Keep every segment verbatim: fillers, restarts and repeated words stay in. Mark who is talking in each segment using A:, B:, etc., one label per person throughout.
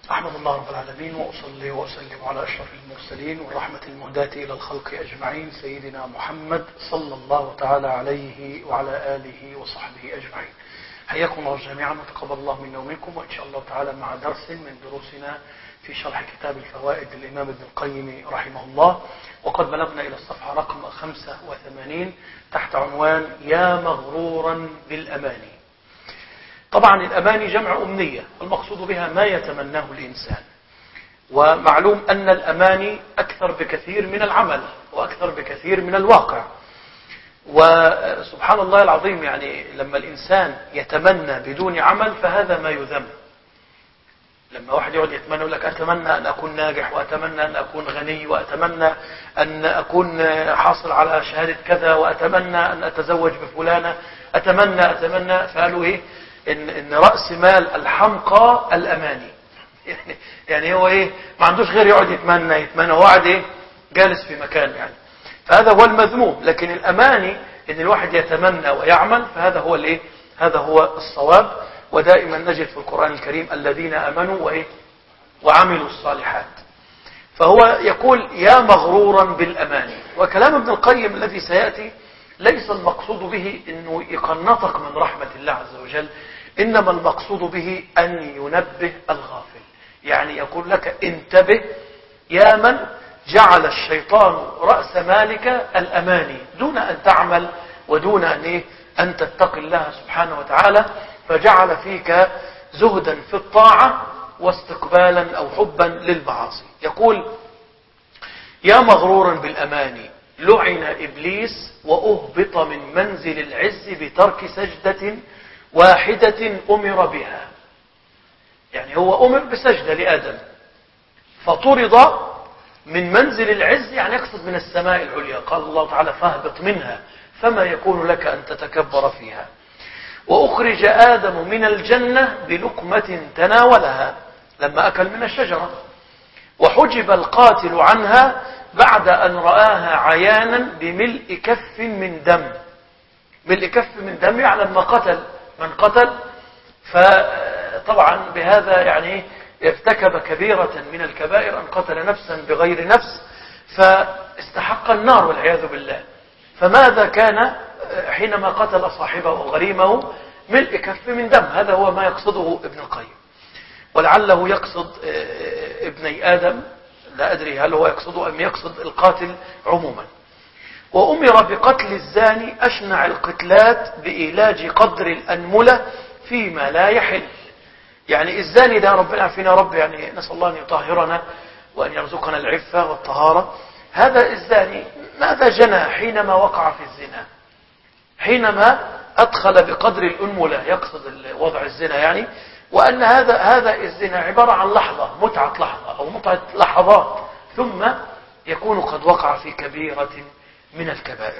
A: أحمد الله رب العالمين وأصلي وأسلم على أشرف المرسلين والرحمة المهداة إلى الخلق أجمعين سيدنا محمد صلى الله تعالى عليه وعلى آله وصحبه أجمعين. حياكم الله جميعا وتقبل الله منا ومنكم، وإن شاء الله تعالى مع درس من دروسنا في شرح كتاب الفوائد للإمام ابن القيم رحمه الله، وقد بلغنا إلى الصفحة رقم خمسة وثمانين تحت عنوان يا مغرورا بالأماني. طبعا الأماني جمع أمنية، والمقصود بها ما يتمناه الإنسان، ومعلوم أن الأماني أكثر بكثير من العمل وأكثر بكثير من الواقع. وسبحان الله العظيم، يعني لما الإنسان يتمنى بدون عمل فهذا ما يذم. لما واحد يقعد يتمنى يقول لك أتمنى أن أكون ناجح، وأتمنى أن أكون غني، وأتمنى أن أكون حاصل على شهادة كذا، وأتمنى أن أتزوج بفلانة، أتمنى أتمنى فقالوا إيه؟ إن, إن رأس مال الحمقى الأماني. يعني, يعني هو إيه؟ ما عندوش غير يقعد يتمنى يتمنى هو قاعد إيه؟ جالس في مكان يعني. فهذا هو المذموم. لكن الأماني إن الواحد يتمنى ويعمل، فهذا هو الإيه؟ هذا هو الصواب. ودائما نجد في القرآن الكريم الذين آمنوا وإيه؟ وعملوا الصالحات. فهو يقول يا مغرورا بالأماني. وكلام ابن القيم الذي سيأتي ليس المقصود به أنه يقنطك من رحمة الله عز وجل، إنما المقصود به أن ينبه الغافل. يعني يقول لك انتبه يا من جعل الشيطان رأس مالك الأماني دون أن تعمل ودون أن, إيه؟ أن تتقي الله سبحانه وتعالى، فجعل فيك زهدا في الطاعة واستقبالا أو حبا للمعاصي. يقول يا مغرورا بالأماني لعن إبليس وأهبط من منزل العز بترك سجدة واحدة أمر بها. يعني هو أمر بسجدة لآدم فطرد من منزل العز، يعني يقصد من السماء العليا. قال الله تعالى فاهبط منها فما يكون لك أن تتكبر فيها. وأخرج آدم من الجنة بلقمة تناولها لما أكل من الشجرة، وحجب القاتل عنها بعد أن رآها عيانا بملء كف من دم. ملء كف من دم يعني لما قتل من قتل، فطبعا بهذا يعني ارتكب كبيرة من الكبائر، أن قتل نفسا بغير نفس فاستحق النار والعياذ بالله. فماذا كان حينما قتل صاحبه وغريمه؟ ملء كف من دم. هذا هو ما يقصده ابن القيم، ولعله يقصد ابني آدم، لا أدري هل هو يقصده أم يقصد القاتل عموما. وأمر بقتل الزاني أشنع القتلات بإيلاج قدر الأنملة فيما لا يحل. يعني الزاني ده ربنا عافينا رب، يعني نسأل الله أن يطهرنا وأن يرزقنا العفة والطهارة. هذا الزاني ماذا جنى حينما وقع في الزنا؟ حينما أدخل بقدر الأنملة، يقصد وضع الزنا يعني، وأن هذا هذا الزنا عبارة عن لحظة، متعة لحظة أو متعة لحظات، ثم يكون قد وقع في كبيرة من الكبائر.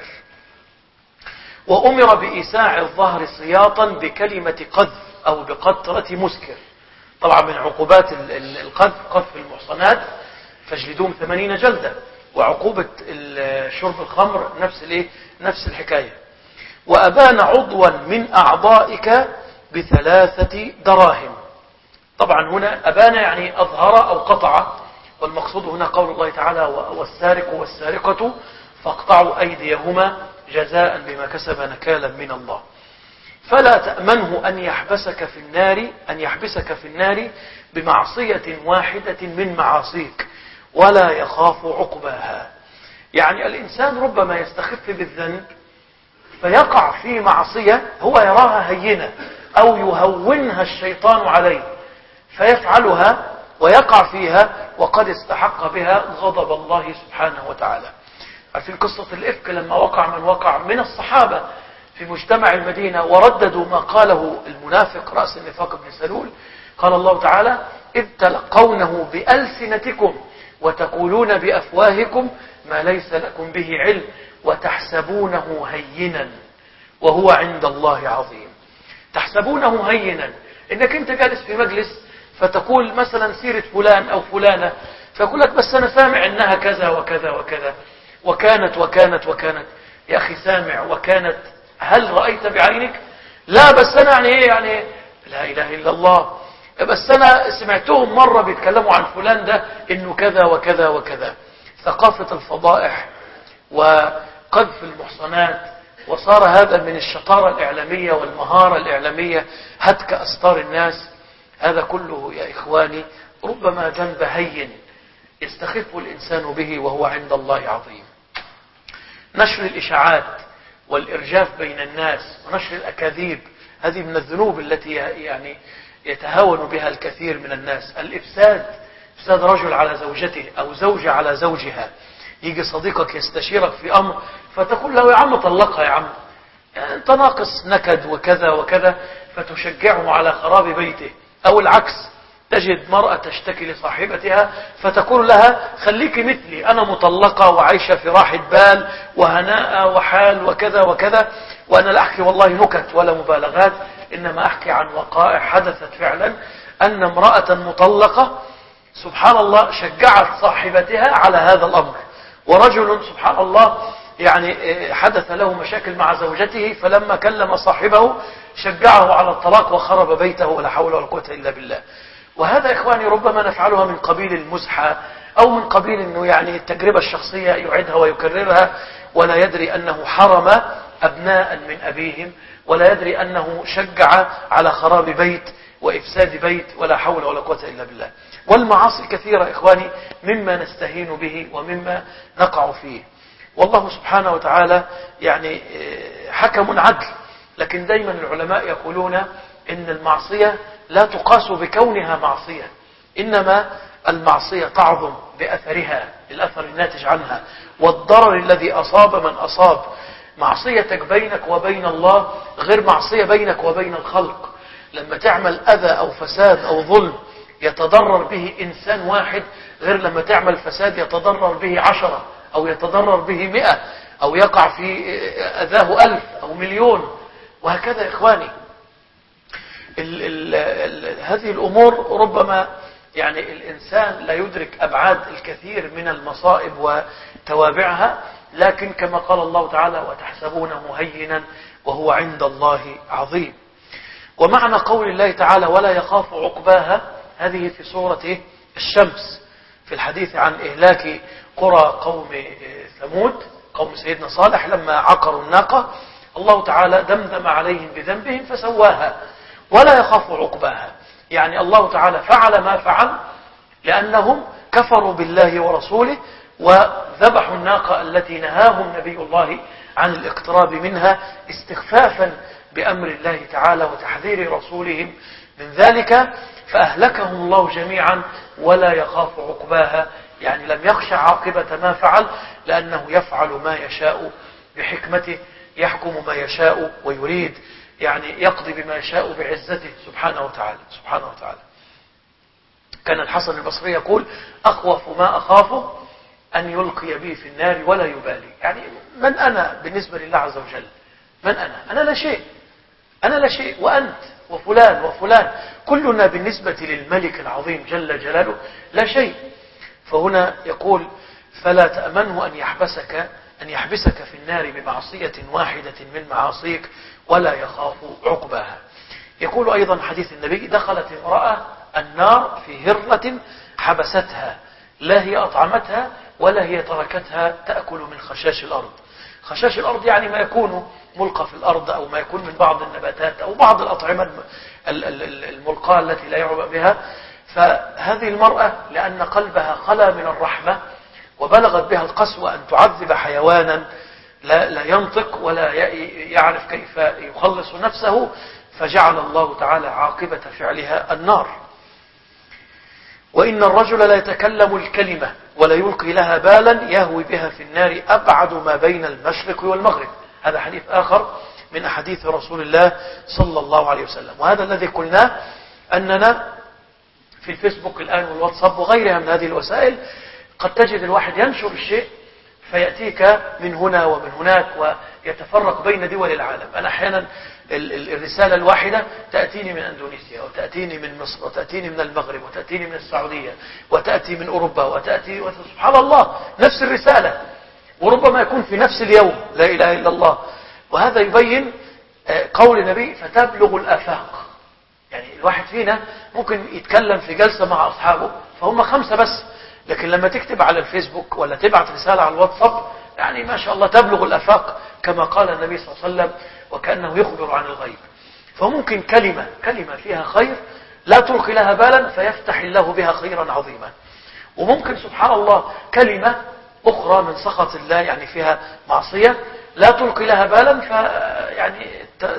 A: وأمر بإيساع الظهر سياطا بكلمة قذف أو بقطرة مسكر. طبعا من عقوبات القذف قذف المحصنات فاجلدوهم ثمانين جلدة، وعقوبة شرب الخمر نفس الايه؟ نفس الحكاية. وأبان عضوا من أعضائك بثلاثة دراهم. طبعا هنا أبان يعني أظهر أو قطع، والمقصود هنا قول الله تعالى والسارق والسارقة فاقطعوا أيديهما جزاء بما كسب نكالا من الله. فلا تأمنه أن يحبسك في النار أن يحبسك في النار بمعصية واحدة من معاصيك ولا يخاف عقباها. يعني الإنسان ربما يستخف بالذنب فيقع في معصية هو يراها هينة أو يهونها الشيطان عليه فيفعلها ويقع فيها وقد استحق بها غضب الله سبحانه وتعالى. عارفين قصة الإفك لما وقع من وقع من الصحابة في مجتمع المدينة ورددوا ما قاله المنافق رأس النفاق بن سلول؟ قال الله تعالى إذ تلقونه بألسنتكم وتقولون بأفواهكم ما ليس لكم به علم وتحسبونه هينا وهو عند الله عظيم. تحسبونه هينا، انك انت جالس في مجلس فتقول مثلا سيرة فلان او فلانة، فيقول لك بس انا سامع انها كذا وكذا وكذا وكانت وكانت وكانت. يا اخي سامع وكانت، هل رأيت بعينك؟ لا بس انا يعني ايه يعني لا اله الا الله. بس أنا سمعتهم مرة بيتكلموا عن فلان ده إنه كذا وكذا وكذا. ثقافة الفضائح وقذف المحصنات، وصار هذا من الشطارة الإعلامية والمهارة الإعلامية هتك أستار الناس. هذا كله يا إخواني ربما ذنب هين يستخف الإنسان به وهو عند الله عظيم. نشر الإشاعات والإرجاف بين الناس ونشر الأكاذيب، هذه من الذنوب التي يعني يتهاون بها الكثير من الناس. الإفساد، إفساد رجل على زوجته أو زوجة على زوجها، يجي صديقك يستشيرك في أمر فتقول له يا عم طلقها يا عم، يعني أنت ناقص نكد وكذا وكذا، فتشجعه على خراب بيته. أو العكس، تجد مرأة تشتكي لصاحبتها فتقول لها خليكي مثلي، أنا مطلقة وعايشة في راحة بال وهناء وحال وكذا وكذا، وأنا لا أحكي والله نكت ولا مبالغات، إنما أحكي عن وقائع حدثت فعلا. أن امرأة مطلقة سبحان الله شجعت صاحبتها على هذا الأمر، ورجل سبحان الله يعني حدث له مشاكل مع زوجته، فلما كلم صاحبه شجعه على الطلاق وخرب بيته، ولا حول ولا قوة إلا بالله. وهذا إخواني ربما نفعلها من قبيل المزحة، أو من قبيل أنه يعني التجربة الشخصية يعيدها ويكررها، ولا يدري أنه حرم أبناء من أبيهم، ولا يدري أنه شجع على خراب بيت وإفساد بيت، ولا حول ولا قوة إلا بالله. والمعاصي كثيرة إخواني مما نستهين به ومما نقع فيه. والله سبحانه وتعالى يعني حكم عدل، لكن دايما العلماء يقولون إن المعصية لا تقاس بكونها معصية، إنما المعصية تعظم بأثرها، الأثر الناتج عنها والضرر الذي أصاب من أصاب. معصيتك بينك وبين الله غير معصية بينك وبين الخلق. لما تعمل أذى أو فساد أو ظلم يتضرر به إنسان واحد، غير لما تعمل فساد يتضرر به عشرة أو يتضرر به مئة، أو يقع في أذاه ألف أو مليون، وهكذا إخواني. ال ال ال هذه الأمور ربما يعني الإنسان لا يدرك أبعاد الكثير من المصائب وتوابعها، لكن كما قال الله تعالى وتحسبونه هينا وهو عند الله عظيم. ومعنى قول الله تعالى ولا يخاف عقباها، هذه في سورة الشمس في الحديث عن إهلاك قرى قوم ثمود، قوم سيدنا صالح لما عقروا الناقة، الله تعالى دمدم عليهم بذنبهم فسواها ولا يخاف عقباها. يعني الله تعالى فعل ما فعل لأنهم كفروا بالله ورسوله وذبحوا الناقة التي نهاهم نبي الله عن الاقتراب منها استخفافا بأمر الله تعالى وتحذير رسولهم من ذلك، فأهلكهم الله جميعا ولا يخاف عقباها. يعني لم يخشى عاقبة ما فعل، لأنه يفعل ما يشاء بحكمته، يحكم ما يشاء ويريد، يعني يقضي بما يشاء بعزته سبحانه وتعالى سبحانه وتعالى. كان الحسن البصري يقول أخوف ما أخافه أن يلقي بي في النار ولا يبالي. يعني من أنا بالنسبة لله عز وجل؟ من أنا؟ أنا لا شيء، أنا لا شيء، وأنت وفلان وفلان كلنا بالنسبة للملك العظيم جل جلاله لا شيء. فهنا يقول فلا تأمنه أن يحبسك أن يحبسك في النار بمعصية واحدة من معاصيك ولا يخاف عقباها. يقول أيضا حديث النبي دخلت امرأة النار في هرة حبستها، لا هي أطعمتها ولا هي تركتها تأكل من خشاش الأرض. خشاش الأرض يعني ما يكون ملقى في الأرض أو ما يكون من بعض النباتات أو بعض الأطعمة الملقاة التي لا يعبأ بها. فهذه المرأة لأن قلبها خلا من الرحمة وبلغت بها القسوة أن تعذب حيوانا لا, لا ينطق ولا يعرف كيف يخلص نفسه، فجعل الله تعالى عاقبة فعلها النار. وإن الرجل لا يتكلم الكلمة ولا يلقي لها بالا يهوي بها في النار أبعد ما بين المشرق والمغرب. هذا حديث آخر من أحاديث رسول الله صلى الله عليه وسلم. وهذا الذي قلناه أننا في الفيسبوك الآن والواتساب وغيرها من هذه الوسائل قد تجد الواحد ينشر الشيء فيأتيك من هنا ومن هناك ويتفرق بين دول العالم. أنا أحيانا الرسالة الواحدة تأتيني من أندونيسيا وتأتيني من مصر وتأتيني من المغرب وتأتيني من السعودية وتأتي من أوروبا وتأتي سبحان الله نفس الرسالة، وربما يكون في نفس اليوم، لا إله إلا الله. وهذا يبين قول النبي فتبلغ الآفاق، يعني الواحد فينا ممكن يتكلم في جلسة مع أصحابه فهم خمسة بس، لكن لما تكتب على الفيسبوك ولا تبعت رسالة على الواتساب يعني ما شاء الله تبلغ الأفاق كما قال النبي صلى الله عليه وسلم وكأنه يخبر عن الغيب. فممكن كلمة كلمة فيها خير لا تلقي لها بالا فيفتح الله بها خيرا عظيما، وممكن سبحان الله كلمة أخرى من سخط الله يعني فيها معصية لا تلقي لها بالا ف يعني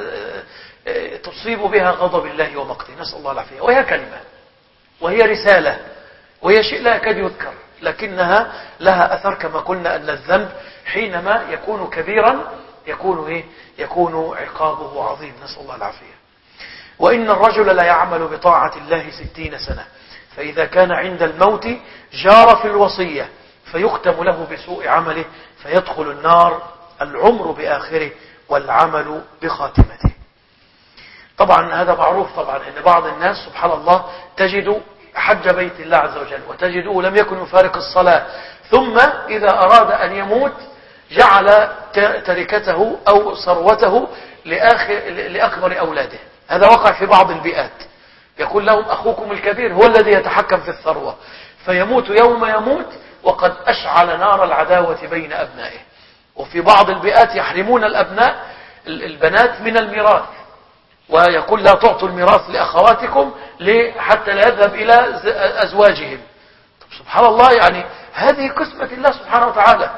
A: تصيب بها غضب الله ومقته، نسأل الله العافية. وهي كلمة وهي رسالة وهي شيء لا يكاد يذكر، لكنها لها أثر كما قلنا أن الذنب حينما يكون كبيرا يكون إيه؟ يكون عقابه عظيم، نسأل الله العافية. وإن الرجل لا يعمل بطاعة الله ستين سنة فإذا كان عند الموت جار في الوصية فيختم له بسوء عمله فيدخل النار، العمر بآخره والعمل بخاتمته. طبعا هذا معروف طبعا أن بعض الناس سبحان الله تجد حج بيت الله عز وجل وتجده لم يكن يفارق الصلاة، ثم إذا أراد أن يموت جعل تركته أو ثروته لآخر لأكبر أولاده. هذا وقع في بعض البيئات، يقول لهم أخوكم الكبير هو الذي يتحكم في الثروة، فيموت يوم يموت وقد أشعل نار العداوة بين أبنائه. وفي بعض البيئات يحرمون الأبناء البنات من الميراث، ويقول لا تعطوا الميراث لأخواتكم حتى لا يذهب إلى أزواجهم. طب سبحان الله، يعني هذه قسمة الله سبحانه وتعالى.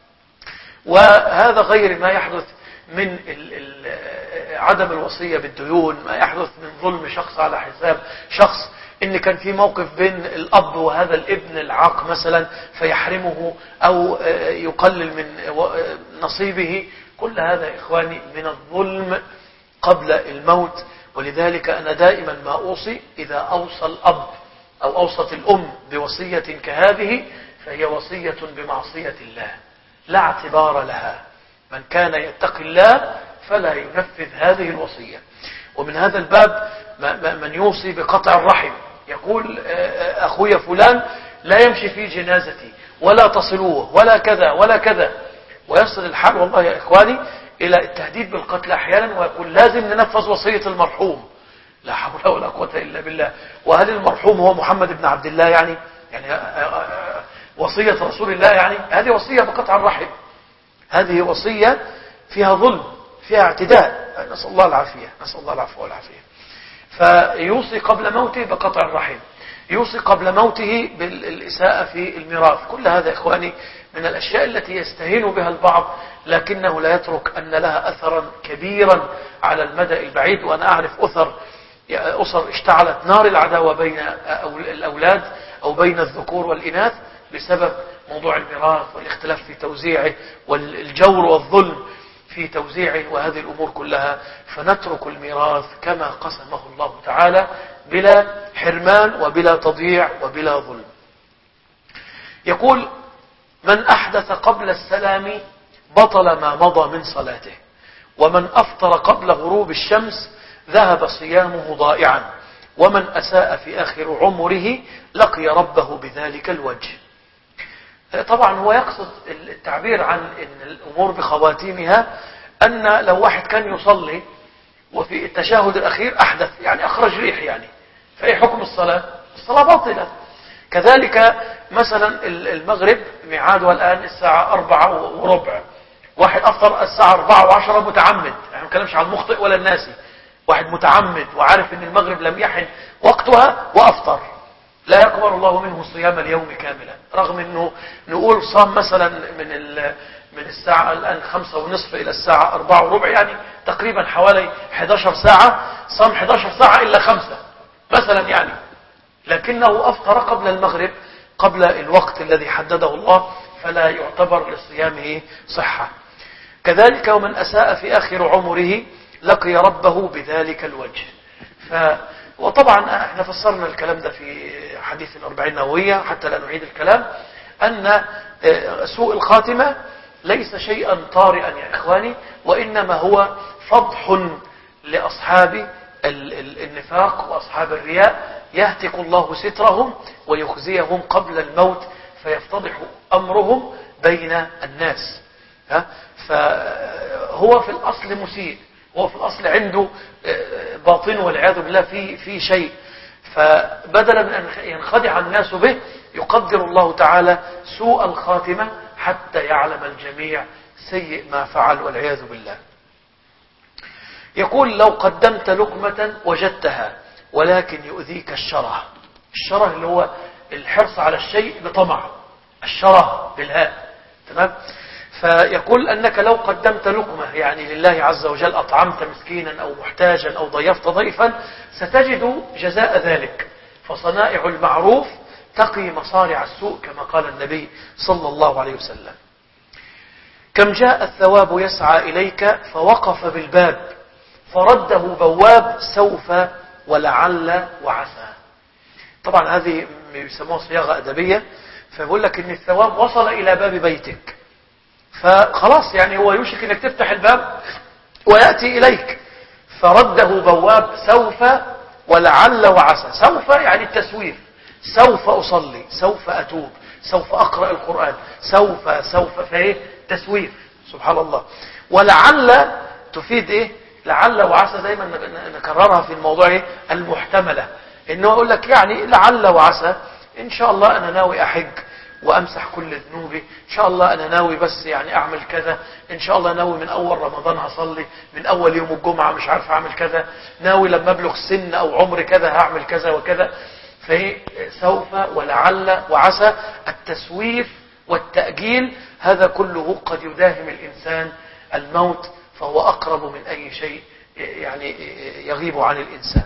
A: وهذا غير ما يحدث من عدم الوصية بالديون، ما يحدث من ظلم شخص على حساب شخص، إن كان في موقف بين الأب وهذا الابن العاق مثلا فيحرمه أو يقلل من نصيبه. كل هذا إخواني من الظلم قبل الموت. ولذلك أنا دائما ما أوصي إذا أوصى الأب أو أوصت الأم بوصية كهذه فهي وصية بمعصية الله لا اعتبار لها. من كان يتقي الله فلا ينفذ هذه الوصية. ومن هذا الباب من يوصي بقطع الرحم، يقول أخوي فلان لا يمشي في جنازتي ولا تصلوه ولا كذا ولا كذا، ويصل الحال والله يا إخواني إلى التهديد بالقتل أحيانا، ويقول لازم ننفذ وصية المرحوم. لا حول ولا قوة إلا بالله. وهل المرحوم هو محمد بن عبد الله؟ يعني يعني وصية رسول الله؟ يعني هذه وصية بقطع الرحم، هذه وصية فيها ظلم فيها اعتداء، نسأل الله العافية، نسأل الله العفو والعافية. فيوصي قبل موته بقطع الرحم، يوصي قبل موته بالإساءة في الميراث. كل هذا إخواني من الأشياء التي يستهين بها البعض، لكنه لا يترك أن لها أثرا كبيرا على المدى البعيد. وأنا أعرف أثر أسر اشتعلت نار العداوة بين الأولاد أو بين الذكور والإناث بسبب موضوع الميراث والاختلاف في توزيعه والجور والظلم في توزيعه وهذه الأمور كلها. فنترك الميراث كما قسمه الله تعالى بلا حرمان وبلا تضييع وبلا ظلم. يقول من أحدث قبل السلام بطل ما مضى من صلاته، ومن أفطر قبل غروب الشمس ذهب صيامه ضائعا، ومن أساء في آخر عمره لقي ربه بذلك الوجه. طبعا هو يقصد التعبير عن إن الأمور بخواتيمها، أن لو واحد كان يصلي وفي التشهد الأخير أحدث يعني أخرج ريح، يعني فأي حكم الصلاة؟ الصلاة باطلة. كذلك مثلا المغرب ميعادها الآن الساعة أربعة وربع، واحد أفطر الساعة أربعة وعشرة متعمد، يعني ما نتكلمش عن المخطئ ولا الناسي، واحد متعمد وعارف أن المغرب لم يحن وقتها وأفطر، لا يقبل الله منه صيام اليوم كاملا، رغم أنه نقول صام مثلا من من الساعة الآن خمسة ونصف إلى الساعة أربعة وربع، يعني تقريبا حوالي إحدى عشرة ساعة، صام إحدى عشرة ساعة إلا خمسة مثلا يعني، لكنه أفطر قبل المغرب قبل الوقت الذي حدده الله، فلا يعتبر لصيامه صحة. كذلك ومن أساء في آخر عمره لقي ربه بذلك الوجه. ف وطبعا احنا فسرنا الكلام ده في حديث الأربعين النووية حتى لا نعيد الكلام، أن سوء الخاتمة ليس شيئا طارئا يا إخواني، وإنما هو فضح لأصحاب النفاق وأصحاب الرياء، يهتك الله سترهم ويخزيهم قبل الموت فيفتضح أمرهم بين الناس. فهو في الأصل مسيء، هو في الأصل عنده باطن والعياذ بالله في في شيء. فبدلا من أن ينخدع الناس به يقدر الله تعالى سوء الخاتمة حتى يعلم الجميع سيء ما فعل والعياذ بالله. يقول: لو قدمت لقمة وجدتها ولكن يؤذيك الشره. الشره اللي هو الحرص على الشيء بطمع، الشره بالهاء، تمام. فيقول أنك لو قدمت لقمة يعني لله عز وجل، أطعمت مسكينا أو محتاجا أو ضيفت ضيفا، ستجد جزاء ذلك. فصنائع المعروف تقي مصارع السوء كما قال النبي صلى الله عليه وسلم. كم جاء الثواب يسعى إليك فوقف بالباب فرده بواب سوف ولعل وعسى. طبعا هذه يسموها صياغة أدبية، فيقول لك إن الثواب وصل إلى باب بيتك، فخلاص يعني هو يوشك إنك تفتح الباب ويأتي إليك، فرده بواب سوف ولعل وعسى. سوف يعني التسويف، سوف أصلي، سوف أتوب، سوف أقرأ القرآن، سوف سوف فإيه تسويف، سبحان الله. ولعل تفيد إيه؟ لعل وعسى دايما نكررها في الموضوع إيه؟ المحتملة، إنه أقول لك يعني لعل وعسى إن شاء الله أنا ناوي أحج وأمسح كل ذنوبي، إن شاء الله أنا ناوي بس يعني أعمل كذا، إن شاء الله ناوي من أول رمضان هصلي، من أول يوم الجمعة مش عارف أعمل كذا، ناوي لما أبلغ سن أو عمر كذا هعمل كذا وكذا. فهي سوف ولعل وعسى، التسويف والتأجيل هذا كله قد يداهم الإنسان الموت، فهو أقرب من أي شيء يعني يغيب عن الإنسان.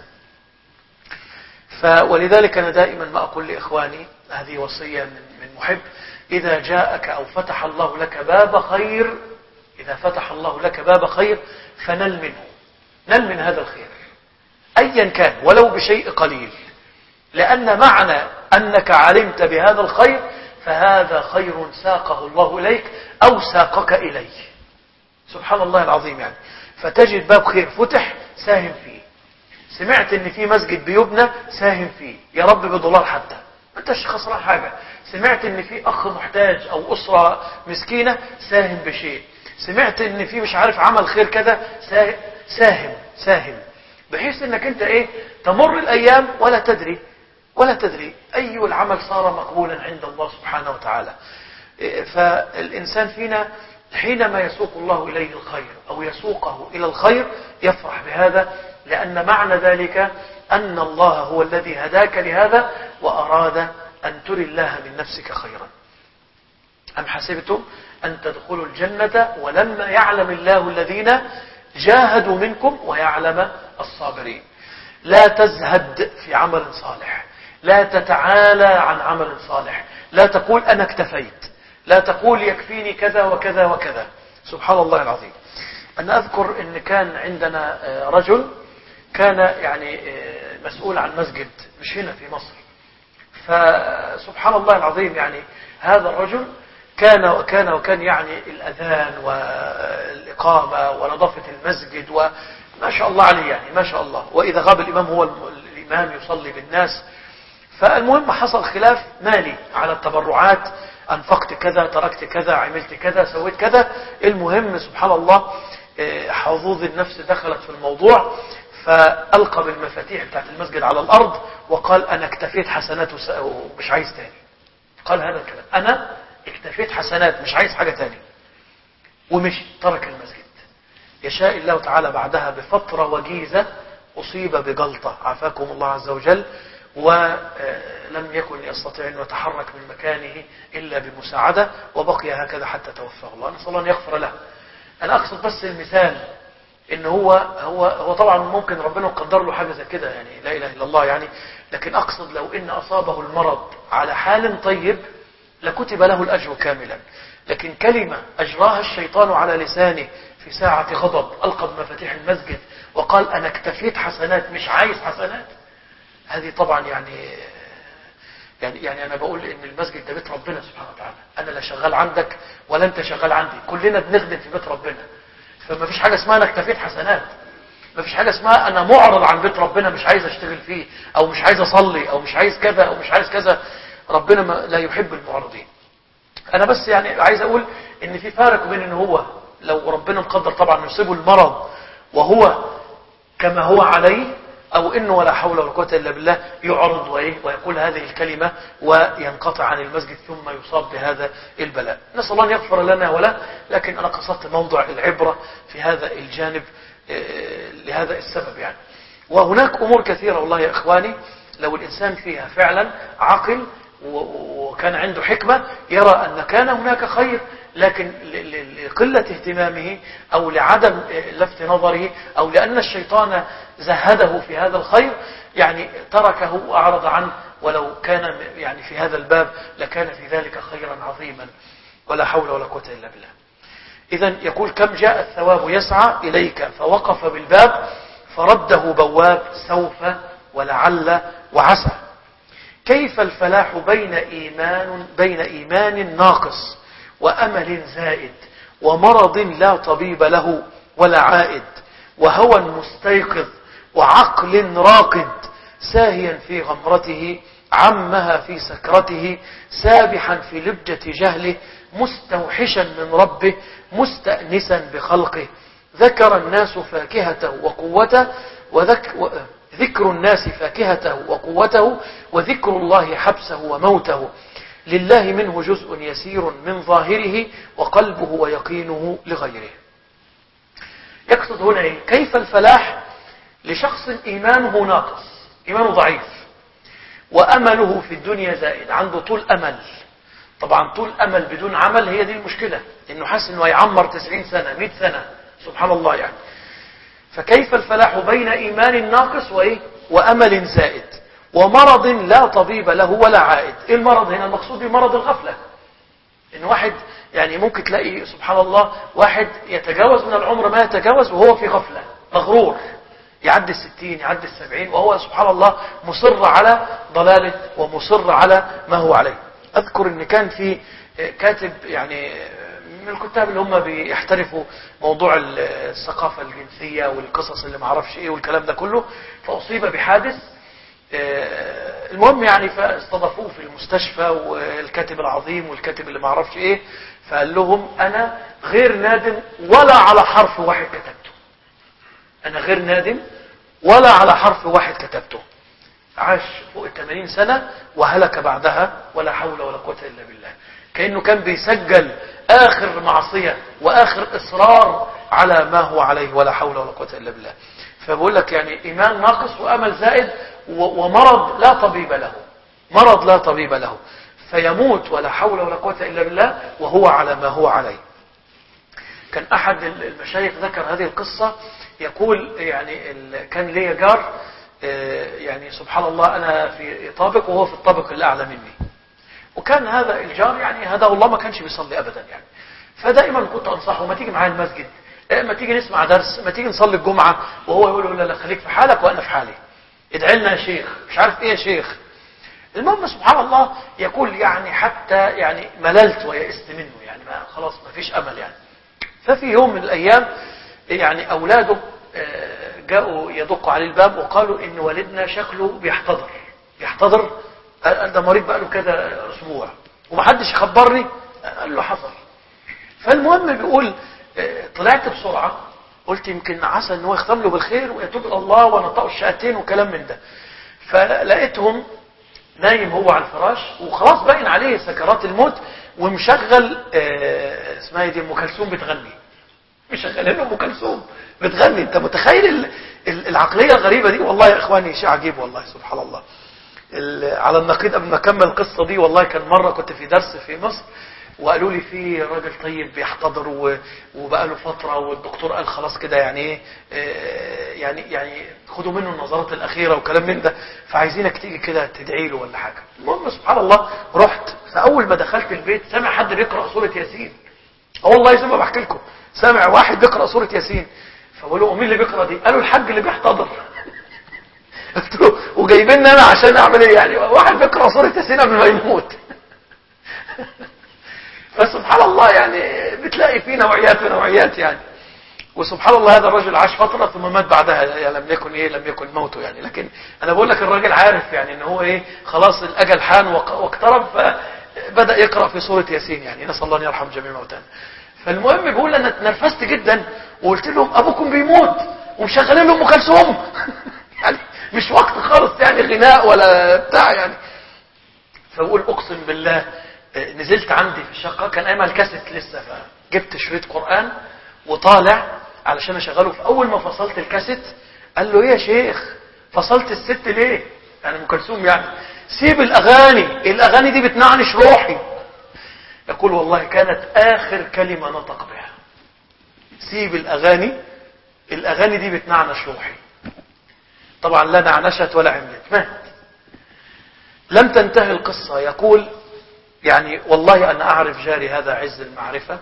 A: ولذلك أنا دائما ما أقول لإخواني، هذه وصية من محب: إذا جاءك أو فتح الله لك باب خير، إذا فتح الله لك باب خير فنل منه، نل من هذا الخير أيا كان ولو بشيء قليل، لأن معنى أنك علمت بهذا الخير فهذا خير ساقه الله إليك أو ساقك إليه، سبحان الله العظيم. يعني فتجد باب خير فتح ساهم فيه، سمعت ان في مسجد بيبنى ساهم فيه، يا رب بدولار حتى ما انتش خسران حاجة. سمعت ان في اخ محتاج او اسرة مسكينة ساهم بشيء، سمعت ان في مش عارف عمل خير كذا ساهم ساهم، بحيث انك انت ايه تمر الايام ولا تدري ولا تدري اي العمل صار مقبولا عند الله سبحانه وتعالى. فالانسان فينا حينما يسوق الله إليه الخير أو يسوقه إلى الخير يفرح بهذا، لأن معنى ذلك أن الله هو الذي هداك لهذا وأراد أن تري الله من نفسك خيرا. أم حسبتم أن تدخلوا الجنة ولما يعلم الله الذين جاهدوا منكم ويعلم الصابرين. لا تزهد في عمل صالح، لا تتعالى عن عمل صالح، لا تقول أنا اكتفيت، لا تقول يكفيني كذا وكذا وكذا، سبحان الله العظيم. أنا أذكر أن كان عندنا رجل كان يعني مسؤول عن مسجد مش هنا في مصر، فسبحان الله العظيم يعني هذا الرجل كان وكان وكان يعني الأذان والإقامة ونظافة المسجد وما شاء الله عليه، يعني ما شاء الله. وإذا غاب الإمام هو الإمام يصلي بالناس. فالمهم حصل خلاف مالي على التبرعات، أنفقت كذا، تركت كذا، عملت كذا، سويت كذا. المهم سبحان الله حظوظ النفس دخلت في الموضوع، فألقى بالمفاتيح بتاعت المسجد على الأرض وقال أنا اكتفيت حسنات ومش عايز تاني. قال هذا الكلام، أنا اكتفيت حسنات مش عايز حاجة تاني، ومشي ترك المسجد. يشاء الله تعالى بعدها بفترة وجيزة أصيب بجلطة عافاكم الله عز وجل، ولم يكن يستطيع أن يتحرك من مكانه إلا بمساعدة، وبقي هكذا حتى توفاه الله، نسأل الله أن يغفر له. أنا أقصد بس المثال إن هو هو هو طبعا ممكن ربنا يقدر له حاجة زي كده، يعني لا إله إلا الله يعني، لكن أقصد لو إن أصابه المرض على حال طيب لكتب له الأجر كاملا، لكن كلمة أجراها الشيطان على لسانه في ساعة غضب ألقى بمفاتيح المسجد وقال أنا اكتفيت حسنات مش عايز حسنات، هذه طبعا يعني يعني يعني أنا بقول إن المسجد ده بيت ربنا سبحانه وتعالى، أنا لا شغال عندك ولا أنت شغال عندي، كلنا بنخدم في بيت ربنا. فما فيش حاجة اسمها أنا اكتفيت حسنات، ما فيش حاجة اسمها أنا معرض عن بيت ربنا مش عايز أشتغل فيه أو مش عايز أصلي أو مش عايز كذا أو مش عايز كذا. ربنا ما لا يحب المعرضين. أنا بس يعني عايز أقول إن في فارق بين إن هو لو ربنا مقدر طبعا يصيبه المرض وهو كما هو عليه، أو إنه ولا حول ولا قوة إلا بالله يعرض ويقول هذه الكلمة وينقطع عن المسجد ثم يصاب بهذا البلاء. نسأل الله أن يغفر لنا ولا، لكن أنا قصدت موضع العبرة في هذا الجانب لهذا السبب يعني. وهناك أمور كثيرة والله يا إخواني لو الإنسان فيها فعلا عقل وكان عنده حكمة يرى أن كان هناك خير، لكن لقلة اهتمامه أو لعدم لفت نظره أو لأن الشيطان زهده في هذا الخير يعني تركه وأعرض عنه، ولو كان يعني في هذا الباب لكان في ذلك خيرا عظيما ولا حول ولا قوة إلا بالله. إذن يقول كم جاء الثواب يسعى إليك فوقف بالباب فرده بواب سوف ولعل وعسى. كيف الفلاح بين إيمان, بين إيمان ناقص وأمل زائد ومرض لا طبيب له ولا عائد وهوى مستيقظ وعقل راقد ساهيا في غمرته عمها في سكرته سابحا في لبجة جهله مستوحشا من ربه مستأنسا بخلقه ذكر الناس فاكهته وقوته وذك ذكر الناس فاكهته وقوته وذكر الله حبسه وموته لله منه جزء يسير من ظاهره وقلبه ويقينه لغيره. يقصد هنا إيه؟ كيف الفلاح لشخص إيمانه ناقص، إيمانه ضعيف وأمله في الدنيا زائد، عنده طول أمل. طبعا طول أمل بدون عمل هي دي المشكلة، إنه حاسس إنه يعمر تسعين سنة مئة سنة سبحان الله يعني. فكيف الفلاح بين إيمان ناقص وإيه؟ وأمل زائد ومرض لا طبيب له ولا عائد. إيه المرض هنا؟ المقصود بمرض الغفلة، إن واحد يعني ممكن تلاقي سبحان الله واحد يتجاوز من العمر ما يتجاوز وهو في غفلة مغرور، يعدي الستين يعدي السبعين وهو سبحان الله مصر على ضلاله ومصر على ما هو عليه. أذكر إن كان في كاتب يعني من الكتاب اللي هم بيحترفوا موضوع الثقافة الجنسية والقصص اللي معرفش ايه والكلام ده كله، فأصيب بحادث. المهم يعني فاستضافوه في المستشفى والكاتب العظيم والكاتب اللي معرفش ايه، فقال لهم أنا غير نادم ولا على حرف واحد كتبته، أنا غير نادم ولا على حرف واحد كتبته. عاش فوق الثمانين سنة وهلك بعدها ولا حول ولا قوة إلا بالله، كأنه كان بيسجل آخر معصية وآخر إصرار على ما هو عليه ولا حول ولا قوة إلا بالله. فبقول لك يعني إيمان ناقص وأمل زائد ومرض لا طبيب له، مرض لا طبيب له، فيموت ولا حول ولا قوة إلا بالله وهو على ما هو عليه. كان أحد المشايخ ذكر هذه القصة، يقول يعني كان لي جار يعني سبحان الله أنا في طابق وهو في الطابق الأعلى مني، وكان هذا الجار يعني هداه الله ما كانش بيصلي أبدا يعني، فدائما كنت أنصحه ما تيجي معايا المسجد، ما تيجي نسمع درس، ما تيجي نصلي الجمعة، وهو يقول له لا خليك في حالك وأنا في حالي، ادعي لنا يا شيخ مش عارف ايه يا شيخ. المهم سبحان الله يقول يعني حتى يعني مللت ويأست منه يعني ما خلاص ما فيش أمل يعني. ففي يوم من الأيام يعني أولاده جاءوا يدقوا على الباب وقالوا إن والدنا شكله بيحتضر بيحتضر ده مريض بقى له كذا أسبوع ومحدش يخبرني. قال له حصل. فالمهم بيقول طلعت بسرعة قلت يمكن عسى ان هو يختم له بالخير ويتوب الى الله ونطقوا الشهادتين وكلام من ده. فلقيتهم نايم هو على الفراش وخلاص باين عليه سكرات الموت ومشغل اه اسمها دي ام كلثوم بتغني، مشغلين ام كلثوم بتغني. انت متخيل العقليه الغريبه دي؟ والله يا اخواني شيء عجيب والله سبحان الله. على النقيض قبل ما اكمل القصه دي، والله كان مره كنت في درس في مصر وقالوا لي في راجل طيب بيحتضر وبقى له فتره والدكتور قال خلاص كده يعني يعني يعني خدوا منه النظرات الاخيره وكلام من ده، فعايزينك تيجي كده تدعي له ولا حاجه. المهم سبحان الله رحت، فاول ما دخلت البيت سامع حد بيقرا سوره ياسين. اه والله زي ما بحكي لكم سامع واحد بيقرا سوره ياسين. فبقول له مين اللي بيقرا دي؟ قالوا الحاج اللي بيحتضر. قلت له وجايبيني انا عشان اعمل ايه يعني؟ واحد بيقرا سوره ياسين قبل ما يموت. فسبحان الله يعني بتلاقي فيه نوعيات ونوعيات يعني. وسبحان الله هذا الرجل عاش فترة ثم مات بعدها يعني لم يكن ايه لم يكن موته يعني. لكن انا بقول لك الراجل عارف يعني ان هو ايه خلاص الاجل حان واقترب، فبدأ يقرأ في سورة ياسين يعني. نسأل الله ان يرحم جميع موتانا. فالمهم بيقول انا اتنرفزت جدا وقلت لهم ابوكم بيموت. ومشغلين له ام كلثوم يعني مش وقت خالص يعني غناء ولا بتاع يعني. فبقول اقسم بالله نزلت عندي في الشقه، كان ايام الكاسيت لسه، فجبت شريط قران وطالع علشان اشغله. في اول ما فصلت الكاسيت قال له ايه يا شيخ فصلت الست ليه؟ يعني ام كلثوم يعني، سيب الاغاني، الاغاني دي بتنعنش روحي. يقول والله كانت اخر كلمه نطق بها، سيب الاغاني، الاغاني دي بتنعنش روحي. طبعا لا نعنشت ولا عملت، مات. لم تنتهي القصه. يقول يعني والله انا اعرف جاري هذا عز المعرفه،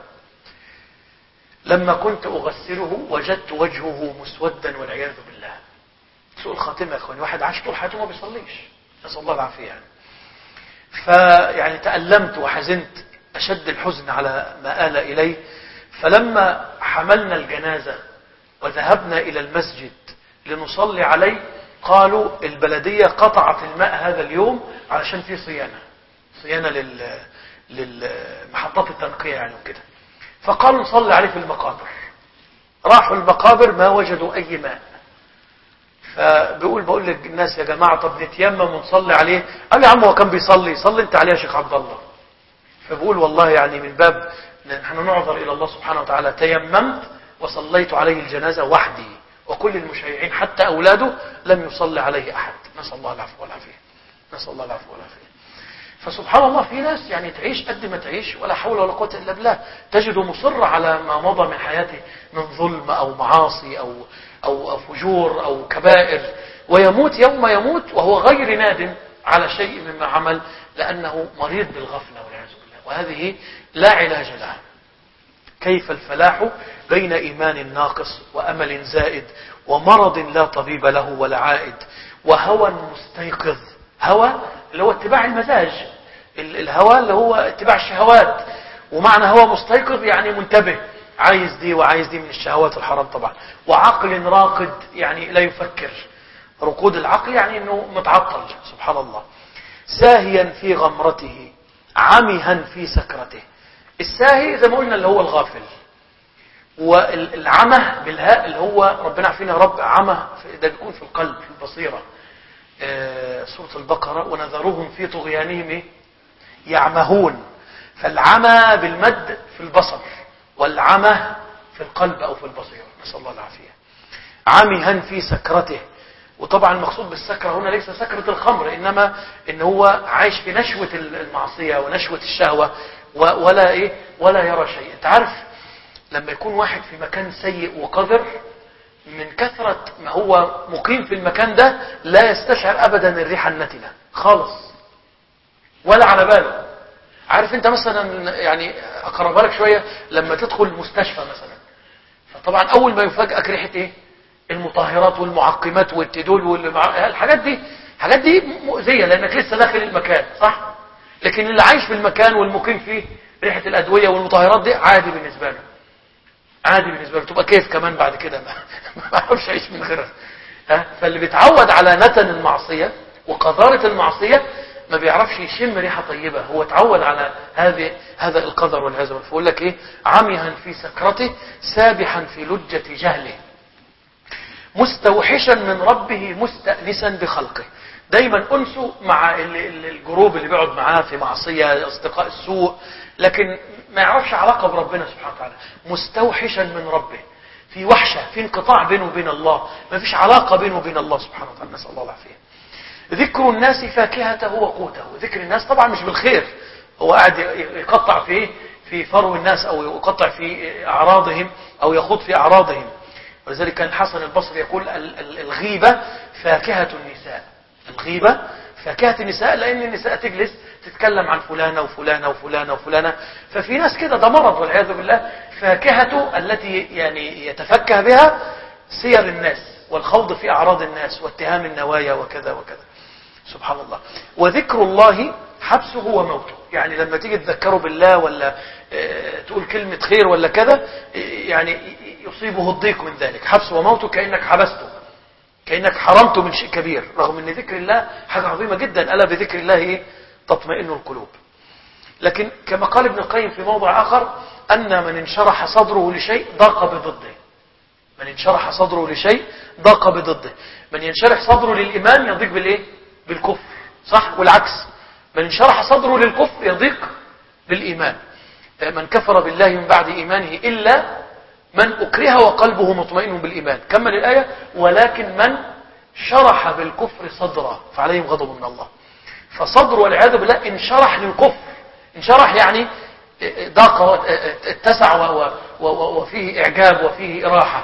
A: لما كنت اغسله وجدت وجهه مسودا والعياذ بالله. سوء الخاتمه يا اخواني، واحد عاش طول حياته ما بيصليش، نسال الله العافيه يعني. فيعني تألمت وحزنت أشد الحزن على ما آل إليه. فلما حملنا الجنازة وذهبنا إلى المسجد لنصلي عليه، قالوا البلدية قطعت الماء هذا اليوم علشان فيه صيانة صيانة لل للمحطات التنقية يعني وكده. فقالوا نصلي عليه في المقابر. راحوا المقابر ما وجدوا أي ماء. فبيقول بقول للناس يا جماعة طب نتيمم ونصلي عليه. قال يا عم هو كان بيصلي، صلي انت عليه يا شيخ عبد الله. فبقول والله يعني من باب نحن نعذر إلى الله سبحانه وتعالى، تيممت وصليت عليه الجنازة وحدي، وكل المشيعين حتى أولاده لم يصلي عليه أحد. نسأل الله العفو والعافية، نسأل الله العفو والعافية. فسبحان الله في ناس يعني تعيش قد ما تعيش ولا حول ولا قوة إلا بالله، تجده مصر على ما مضى من حياته من ظلم أو معاصي أو أو فجور أو كبائر، ويموت يوم يموت وهو غير نادم على شيء مما عمل، لأنه مريض بالغفلة والعياذ بالله، وهذه لا علاج لها. كيف الفلاح بين إيمان ناقص وأمل زائد ومرض لا طبيب له ولا عائد وهوى مستيقظ. هوى اللي هو اتباع المزاج، الهوى اللي هو اتباع الشهوات، ومعنى هوى مستيقظ يعني منتبه، عايز دي وعايز دي من الشهوات الحرام طبعا. وعقل راقد يعني لا يفكر، ركود العقل يعني انه متعطل سبحان الله. ساهيا في غمرته عمها في سكرته. الساهي زي ما قلنا اللي هو الغافل، والعمى بالهاء اللي هو ربنا عارفين يا رب عمى ده بيكون في القلب في البصيرة. آه سورة البقرة ونذرهم في طغيانهم يعمهون. فالعمى بالمد في البصر والعمى في القلب أو في البصيرة، نسأل الله العافية. عمها في سكرته. وطبعا المقصود بالسكرة هنا ليس سكرة الخمر، إنما إن هو عايش في نشوة المعصية ونشوة الشهوة ولا إيه ولا يرى شيء. أنت عارف لما يكون واحد في مكان سيء وقذر، من كثرة ما هو مقيم في المكان ده لا يستشعر أبدا الريحة النتنة خالص ولا على باله. عارف انت مثلا يعني اقربها لك شوية، لما تدخل المستشفى مثلا، فطبعا اول ما يفاجئك ريحة ايه؟ المطهرات والمعقمات والتدول والحاجات دي. الحاجات دي مؤذية لانك لسه داخل المكان صح، لكن اللي عايش في المكان والمقيم فيه ريحة الادوية والمطهرات دي عادي بالنسبة له، عادي بالنسبة له. تبقى كيف كمان بعد كده ما ما يعرفش يعيش من غيرها. ها فاللي بيتعود على نتن المعصية وقذارة المعصية ما بيعرفش يشم ريحة طيبة، هو تعود على هذه هذا القدر والعياذ بالله. فيقول لك ايه؟ عميها في سكرته سابحا في لجة جهله مستوحشا من ربه مستأنسا بخلقه. دايما انسه مع الجروب اللي بيقعد معاه في معصية اصدقاء السوء، لكن ما يعرفش علاقة بربنا سبحانه وتعالى. مستوحشا من ربه، في وحشة، في انقطاع بينه وبين الله، ما فيش علاقة بينه وبين الله سبحانه وتعالى، نسأل الله العافية. ذكر الناس فاكهته وقوته. ذكر الناس طبعا مش بالخير، هو قاعد يقطع في في فرو الناس او يقطع في اعراضهم او يخوض في اعراضهم. ولذلك كان الحسن البصري يقول الغيبة فاكهة النساء. الغيبة فاكهة النساء، لان النساء تجلس تتكلم عن فلانة وفلانة وفلانة وفلانة، ففي ناس كده ده مرض والعياذ بالله. فاكهته التي يعني يتفكه بها سير الناس والخوض في اعراض الناس واتهام النوايا وكذا وكذا سبحان الله. وذكر الله حبسه وموته. يعني لما تيجي تذكره بالله ولا اه تقول كلمة خير ولا كذا، يعني يصيبه الضيق من ذلك. حبسه وموته كأنك حبسته، كأنك حرمته من شيء كبير، رغم ان ذكر الله حاجة عظيمة جدا. ألا بذكر الله إيه؟ تطمئن القلوب. لكن كما قال ابن القيم في موضع آخر أن من انشرح صدره لشيء ضاق بضده. من انشرح صدره لشيء ضاق بضده. من ينشرح صدره للإيمان يضيق بالإيه؟ بالكفر، صح؟ والعكس، من انشرح صدره للكفر يضيق بالإيمان. من كفر بالله من بعد إيمانه إلا من أكره وقلبه مطمئن بالإيمان. كمل الآية: ولكن من شرح بالكفر صدره فعليهم غضب من الله. فصدر والعياذ بالله انشرح للكفر. انشرح يعني ضاق، اتسع، وفيه إعجاب وفيه راحة.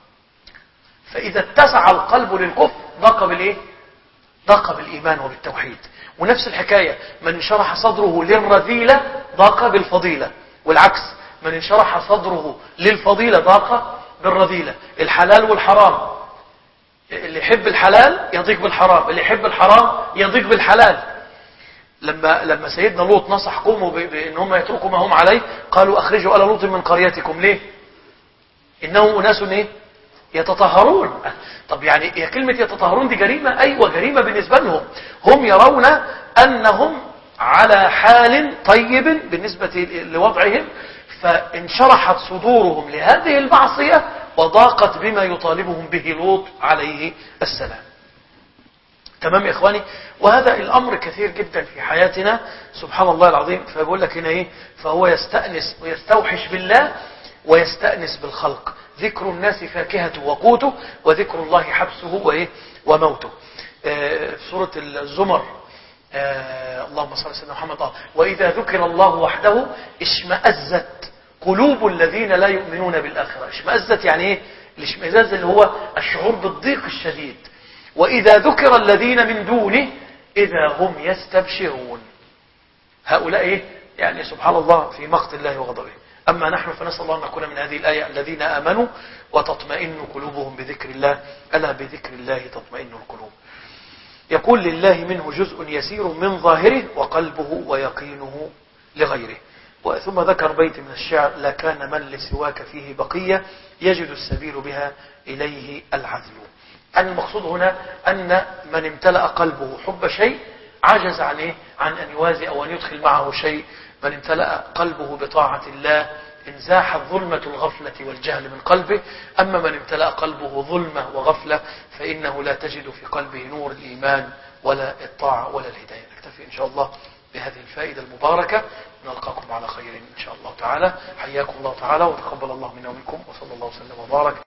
A: فإذا اتسع القلب للكفر ضاق بالإيه؟ ضاق بالإيمان وبالتوحيد. ونفس الحكاية، من انشرح صدره للرذيلة ضاق بالفضيلة، والعكس، من انشرح صدره للفضيلة ضاق بالرذيلة. الحلال والحرام، اللي يحب الحلال يضيق بالحرام، اللي يحب الحرام يضيق بالحلال. لما لما سيدنا لوط نصح قومه بان هم يتركوا ما هم عليه، قالوا اخرجوا آل لوط من قريتكم. ليه؟ انهم اناس ايه؟ يتطهرون. طب يعني هي كلمة يتطهرون دي جريمة؟ ايوه جريمة بالنسبة لهم. هم يرون انهم على حال طيب بالنسبة لوضعهم، فانشرحت صدورهم لهذه المعصية وضاقت بما يطالبهم به لوط عليه السلام. تمام يا إخواني؟ وهذا الأمر كثير جدا في حياتنا، سبحان الله العظيم. فيقول لك هنا إيه؟ فهو يستأنس ويستوحش بالله ويستأنس بالخلق. ذكر الناس فاكهته وقوته، وذكر الله حبسه وإيه؟ وموته. آه في سورة الزمر، آه اللهم صل على سيدنا محمد. آه وإذا ذكر الله وحده اشمأزت قلوب الذين لا يؤمنون بالآخرة. اشمأزت يعني إيه؟ الاشمئزاز اللي هو الشعور بالضيق الشديد. وإذا ذكر الذين من دونه إذا هم يستبشرون. هؤلاء إيه؟ يعني سبحان الله في مقت الله وغضبه. أما نحن فنسأل الله أن نكون من هذه الآية: الذين آمنوا وتطمئن قلوبهم بذكر الله، ألا بذكر الله تطمئن القلوب. يقول: لله منه جزء يسير من ظاهره وقلبه ويقينه لغيره. ثم ذكر بيت من الشعر: لكان من لسواك فيه بقية يجد السبيل بها إليه العذل. أن المقصود هنا أن من امتلأ قلبه حب شيء عجز عن إيه؟ عن أن يوازي أو أن يدخل معه شيء. من امتلأ قلبه بطاعة الله انزاحت ظلمة الغفلة والجهل من قلبه. أما من امتلأ قلبه ظلمة وغفلة فإنه لا تجد في قلبه نور الإيمان ولا الطاعة ولا الهداية. نكتفي إن شاء الله بهذه الفائدة المباركة، نلقاكم على خير إن شاء الله تعالى. حياكم الله تعالى وتقبل الله منا ومنكم، وصلى الله وسلم وبارك.